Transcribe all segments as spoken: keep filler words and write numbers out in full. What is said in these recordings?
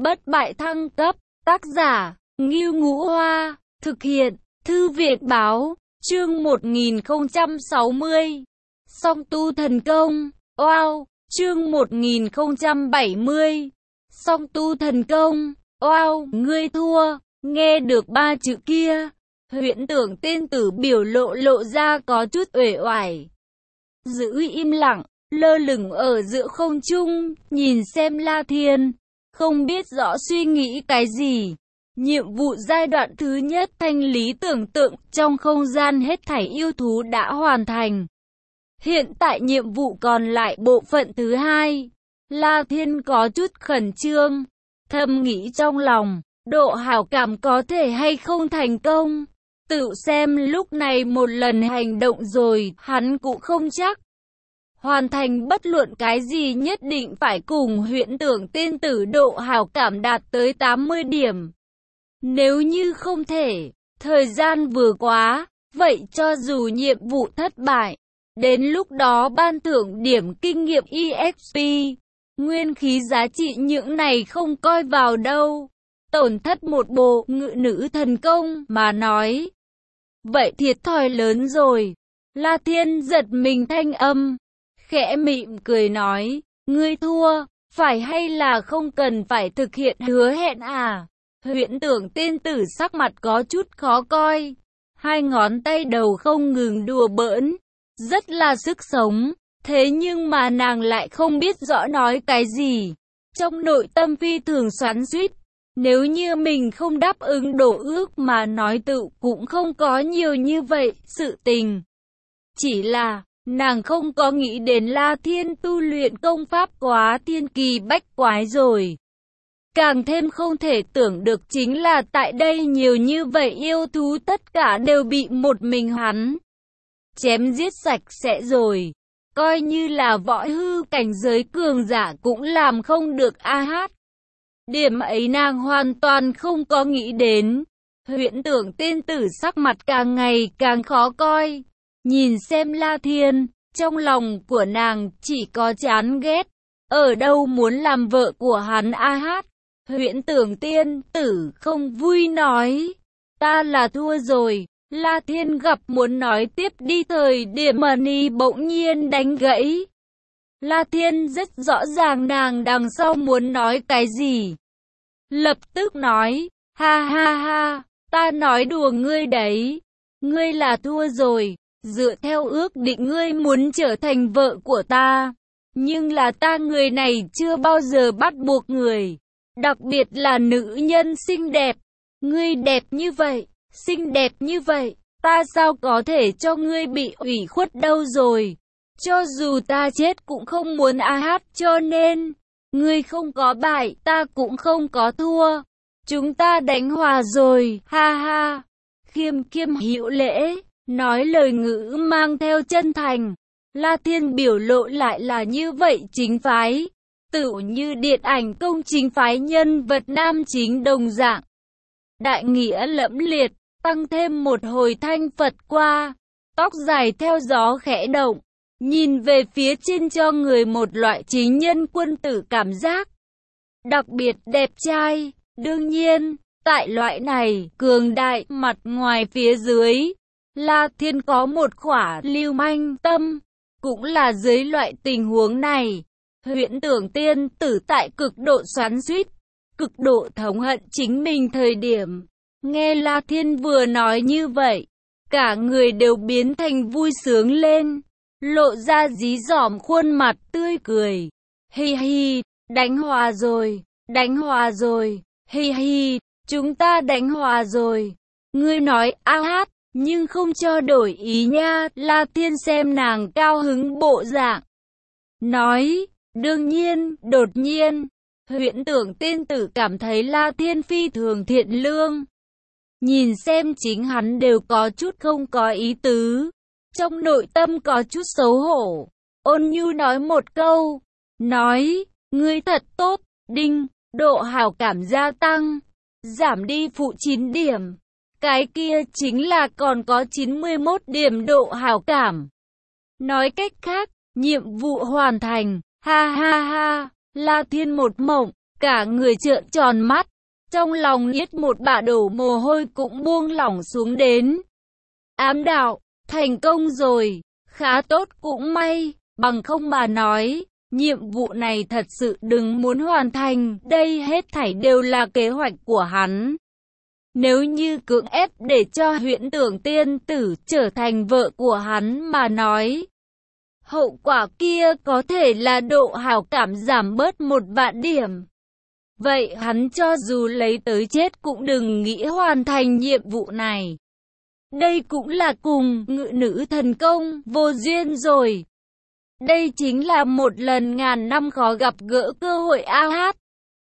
Bất bại thăng cấp, tác giả, Ngưu Ngũ Hoa, thực hiện, Thư viện báo, chương một nghìn không trăm sáu mươi. Song tu thần công, wow, chương một nghìn không trăm bảy mươi. Song tu thần công, wow, ngươi thua, nghe được ba chữ kia. Huyễn Tưởng Tiên Tử biểu lộ lộ ra có chút uể oải. Giữ im lặng, lơ lửng ở giữa không trung, nhìn xem La Thiên, không biết rõ suy nghĩ cái gì. Nhiệm vụ giai đoạn thứ nhất thanh lý tưởng tượng trong không gian hết thảy yêu thú đã hoàn thành. Hiện tại nhiệm vụ còn lại bộ phận thứ hai. La Thiên có chút khẩn trương, thầm nghĩ trong lòng, độ hảo cảm có thể hay không thành công. Tự xem lúc này một lần hành động rồi, hắn cũng không chắc. Hoàn thành bất luận cái gì nhất định phải cùng Huyễn Tưởng Tiên Tử độ hảo cảm đạt tới tám mươi điểm. Nếu như không thể, thời gian vừa quá, vậy cho dù nhiệm vụ thất bại, đến lúc đó ban thưởng điểm kinh nghiệm e ích pê, nguyên khí giá trị những này không coi vào đâu. Tổn thất một bộ ngự nữ thần công mà nói. Vậy thiệt thòi lớn rồi. La Thiên giật mình thanh âm, khẽ mỉm cười nói, ngươi thua, phải hay là không cần phải thực hiện hứa hẹn à? Huyễn Tưởng Tiên Tử sắc mặt có chút khó coi, hai ngón tay đầu không ngừng đùa bỡn, rất là sức sống, thế nhưng mà nàng lại không biết rõ nói cái gì. Trong nội tâm phi thường xoắn xuýt, nếu như mình không đáp ứng đổ ước mà nói tự cũng không có nhiều như vậy sự tình. Chỉ là, nàng không có nghĩ đến La Thiên tu luyện công pháp quá thiên kỳ bách quái rồi. Càng thêm không thể tưởng được chính là tại đây nhiều như vậy yêu thú tất cả đều bị một mình hắn chém giết sạch sẽ rồi. Coi như là võ hư cảnh giới cường giả cũng làm không được a hát. Điểm ấy nàng hoàn toàn không có nghĩ đến. Huyễn Tưởng Tiên Tử sắc mặt càng ngày càng khó coi. Nhìn xem La Thiên, trong lòng của nàng chỉ có chán ghét. Ở đâu muốn làm vợ của hắn a hát. Huyễn Tưởng Tiên Tử không vui nói, ta là thua rồi. La Thiên gặp muốn nói tiếp đi thời điểm mà ni bỗng nhiên đánh gãy. La Thiên rất rõ ràng nàng đằng sau muốn nói cái gì. Lập tức nói, ha ha ha, ta nói đùa ngươi đấy. Ngươi là thua rồi, dựa theo ước định ngươi muốn trở thành vợ của ta. Nhưng là ta người này chưa bao giờ bắt buộc người. Đặc biệt là nữ nhân xinh đẹp. Ngươi đẹp như vậy, xinh đẹp như vậy, ta sao có thể cho ngươi bị ủy khuất đâu rồi. Cho dù ta chết cũng không muốn a hát, cho nên ngươi không có bại, ta cũng không có thua. Chúng ta đánh hòa rồi, ha ha. Khiêm khiêm hữu lễ, nói lời ngữ mang theo chân thành. La Thiên biểu lộ lại là như vậy chính phái. Tựu như điện ảnh công chính phái nhân vật nam chính đồng dạng. Đại nghĩa lẫm liệt, tăng thêm một hồi thanh Phật qua. Tóc dài theo gió khẽ động. Nhìn về phía trên cho người một loại chính nhân quân tử cảm giác. Đặc biệt đẹp trai, đương nhiên, tại loại này, cường đại, mặt ngoài phía dưới. La Thiên có một khỏa lưu manh tâm, cũng là dưới loại tình huống này. Huyễn Tưởng Tiên Tử tại cực độ xoắn xuýt, cực độ thống hận chính mình thời điểm. Nghe La Thiên vừa nói như vậy, cả người đều biến thành vui sướng lên, lộ ra dí dỏm khuôn mặt tươi cười. Hi hi, đánh hòa rồi, đánh hòa rồi, hi hi, chúng ta đánh hòa rồi. Ngươi nói a hát, nhưng không cho đổi ý nha. La Thiên xem nàng cao hứng bộ dạng, nói, đương nhiên, đột nhiên. Huyễn Tưởng Tiên Tử cảm thấy La Thiên phi thường thiện lương. Nhìn xem chính hắn đều có chút không có ý tứ. Trong nội tâm có chút xấu hổ. Ôn nhu nói một câu. Nói, ngươi thật tốt, đinh, độ hảo cảm gia tăng. Giảm đi phụ chín điểm. Cái kia chính là còn có chín mươi mốt điểm độ hảo cảm. Nói cách khác, nhiệm vụ hoàn thành. Ha ha ha, La Thiên một mộng, Cả người trợn tròn mắt, trong lòng niết một bả đổ mồ hôi cũng buông lỏng xuống đến. Ám đạo, thành công rồi, khá tốt cũng may, bằng không mà nói, nhiệm vụ này thật sự đừng muốn hoàn thành, đây hết thảy đều là kế hoạch của hắn. Nếu như cưỡng ép để cho Huyễn Tưởng tiên tử trở thành vợ của hắn mà nói, hậu quả kia có thể là độ hảo cảm giảm bớt một vạn điểm. Vậy hắn cho dù lấy tới chết cũng đừng nghĩ hoàn thành nhiệm vụ này. Đây cũng là cùng ngự nữ thần công vô duyên rồi. Đây chính là một lần ngàn năm khó gặp gỡ cơ hội a hát.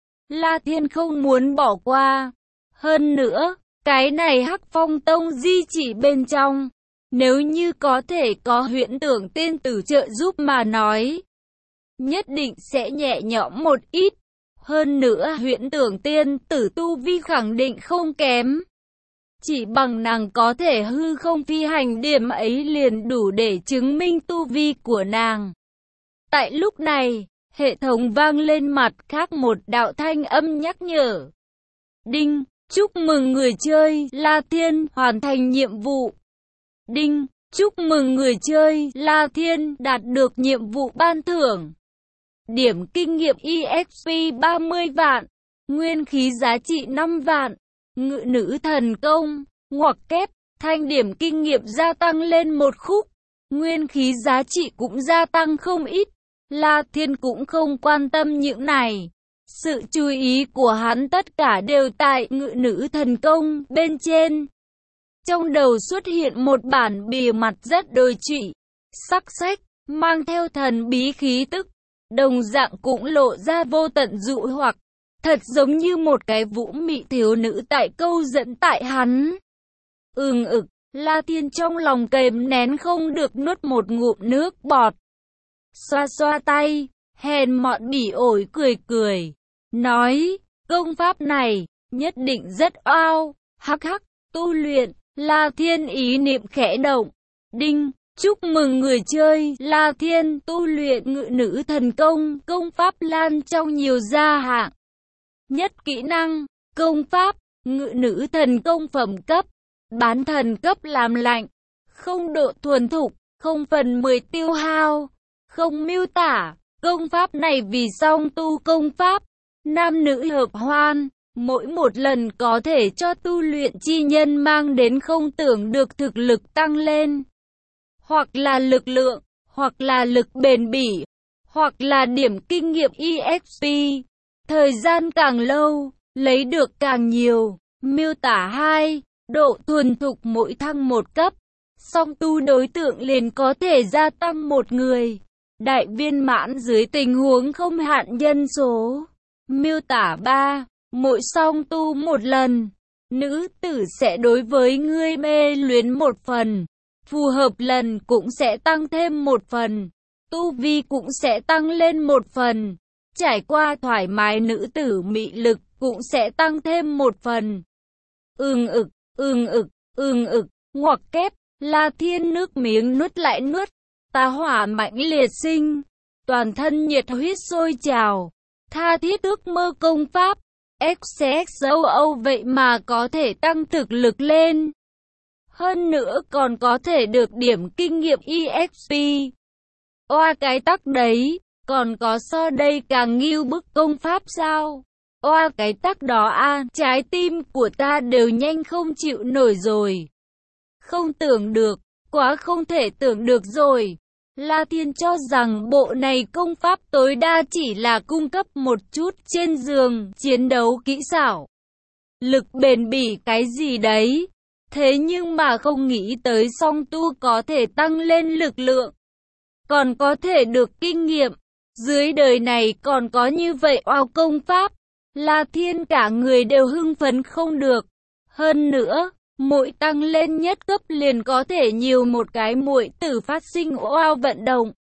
La Thiên không muốn bỏ qua. Hơn nữa, cái này Hắc Phong Tông di chỉ bên trong, nếu như có thể có Huyễn Tưởng tiên tử trợ giúp mà nói, nhất định sẽ nhẹ nhõm một ít. Hơn nữa Huyễn Tưởng tiên tử tu vi khẳng định không kém. Chỉ bằng nàng có thể hư không phi hành điểm ấy liền đủ để chứng minh tu vi của nàng. Tại lúc này, hệ thống vang lên mặt khác một đạo thanh âm nhắc nhở. Đinh, chúc mừng người chơi La Thiên hoàn thành nhiệm vụ. Đinh, chúc mừng người chơi La Thiên đạt được nhiệm vụ ban thưởng. Điểm kinh nghiệm e ích pê ba mươi vạn, nguyên khí giá trị năm vạn, ngự nữ thần công, ngoặc kép, thanh điểm kinh nghiệm gia tăng lên một khúc, nguyên khí giá trị cũng gia tăng không ít. La Thiên cũng không quan tâm những này. Sự chú ý của hắn tất cả đều tại ngự nữ thần công bên trên. Trong đầu xuất hiện một bản bìa mặt rất đồi trụy, sắc sách, mang theo thần bí khí tức. Đồng dạng cũng lộ ra vô tận dụ hoặc, thật giống như một cái vũ mị thiếu nữ tại câu dẫn tại hắn. Ừm ực, La Thiên trong lòng kềm nén không được nuốt một ngụm nước bọt. Xoa xoa tay, hèn mọn bỉ ổi cười cười, nói, công pháp này, nhất định rất oao, hắc hắc, tu luyện, La Thiên ý niệm khẽ động. Đinh, chúc mừng người chơi La Thiên tu luyện ngự nữ thần công, công pháp lan trong nhiều gia hạng. Nhất kỹ năng, công pháp, ngự nữ thần công phẩm cấp, bán thần cấp làm lạnh, không độ thuần thục, không phần mười tiêu hao, không miêu tả, công pháp này vì song tu công pháp, nam nữ hợp hoan, mỗi một lần có thể cho tu luyện chi nhân mang đến không tưởng được thực lực tăng lên. Hoặc là lực lượng, hoặc là lực bền bỉ, hoặc là điểm kinh nghiệm e ích pê. Thời gian càng lâu, lấy được càng nhiều. Miêu tả hai, độ thuần thục mỗi thăng một cấp, song tu đối tượng liền có thể gia tăng một người. Đại viên mãn dưới tình huống không hạn nhân số. Miêu tả ba, mỗi song tu một lần, nữ tử sẽ đối với ngươi mê luyến một phần. Phù hợp lần cũng sẽ tăng thêm một phần, tu vi cũng sẽ tăng lên một phần, trải qua thoải mái nữ tử mị lực cũng sẽ tăng thêm một phần. Ưng ực, ưng ực, ưng ực, ngoặc kép, La Thiên nước miếng nuốt lại nuốt, tà hỏa mãnh liệt sinh, toàn thân nhiệt huyết sôi trào, tha thiết ước mơ công pháp, x x o o vậy mà có thể tăng thực lực lên. Hơn nữa còn có thể được điểm kinh nghiệm e ích pê. Oa cái tắc đấy, còn có so đây càng nghiêu bức công pháp sao? Oa cái tắc đó a, trái tim của ta đều nhanh không chịu nổi rồi. Không tưởng được, quá không thể tưởng được rồi. La Thiên cho rằng bộ này công pháp tối đa chỉ là cung cấp một chút trên giường chiến đấu kỹ xảo. Lực bền bỉ cái gì đấy. Thế nhưng mà không nghĩ tới song tu có thể tăng lên lực lượng, còn có thể được kinh nghiệm. Dưới đời này còn có như vậy oao công pháp. La Thiên cả người đều hưng phấn không được. Hơn nữa, mỗi tăng lên nhất cấp liền có thể nhiều một cái muội tử phát sinh oao vận động.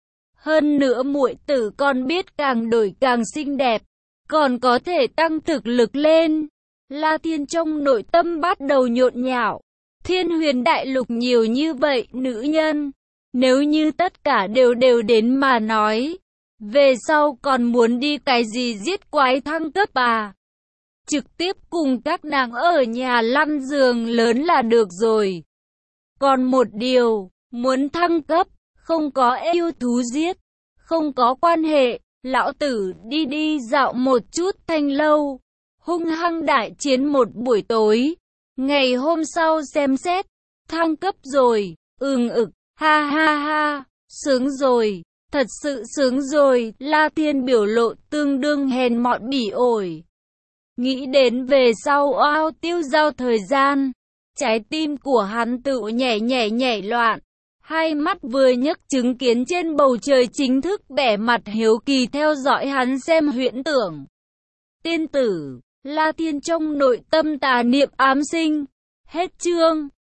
Hơn nữa muội tử còn biết càng đổi càng xinh đẹp, còn có thể tăng thực lực lên. La Thiên trong nội tâm bắt đầu nhộn nhạo. Thiên Huyền Đại Lục nhiều như vậy nữ nhân, nếu như tất cả đều đều đến mà nói, Về sau còn muốn đi cái gì giết quái thăng cấp à? Trực tiếp cùng các nàng ở nhà lăn giường lớn là được rồi. Còn một điều, muốn thăng cấp, không có yêu thú giết, không có quan hệ, lão tử đi đi dạo một chút thanh lâu, hung hăng đại chiến một buổi tối. Ngày hôm sau xem xét, thăng cấp rồi, ừm ực, ha ha ha, sướng rồi, thật sự sướng rồi. La Thiên biểu lộ tương đương hèn mọn bỉ ổi. Nghĩ đến về sau oao tiêu giao thời gian, trái tim của hắn tự nhảy nhảy nhảy loạn. Hai mắt vừa nhấc chứng kiến trên bầu trời chính thức bẻ mặt hiếu kỳ theo dõi hắn xem huyễn tưởng. Tiên tử, La Thiên trong nội tâm tà niệm ám sinh. Hết chương.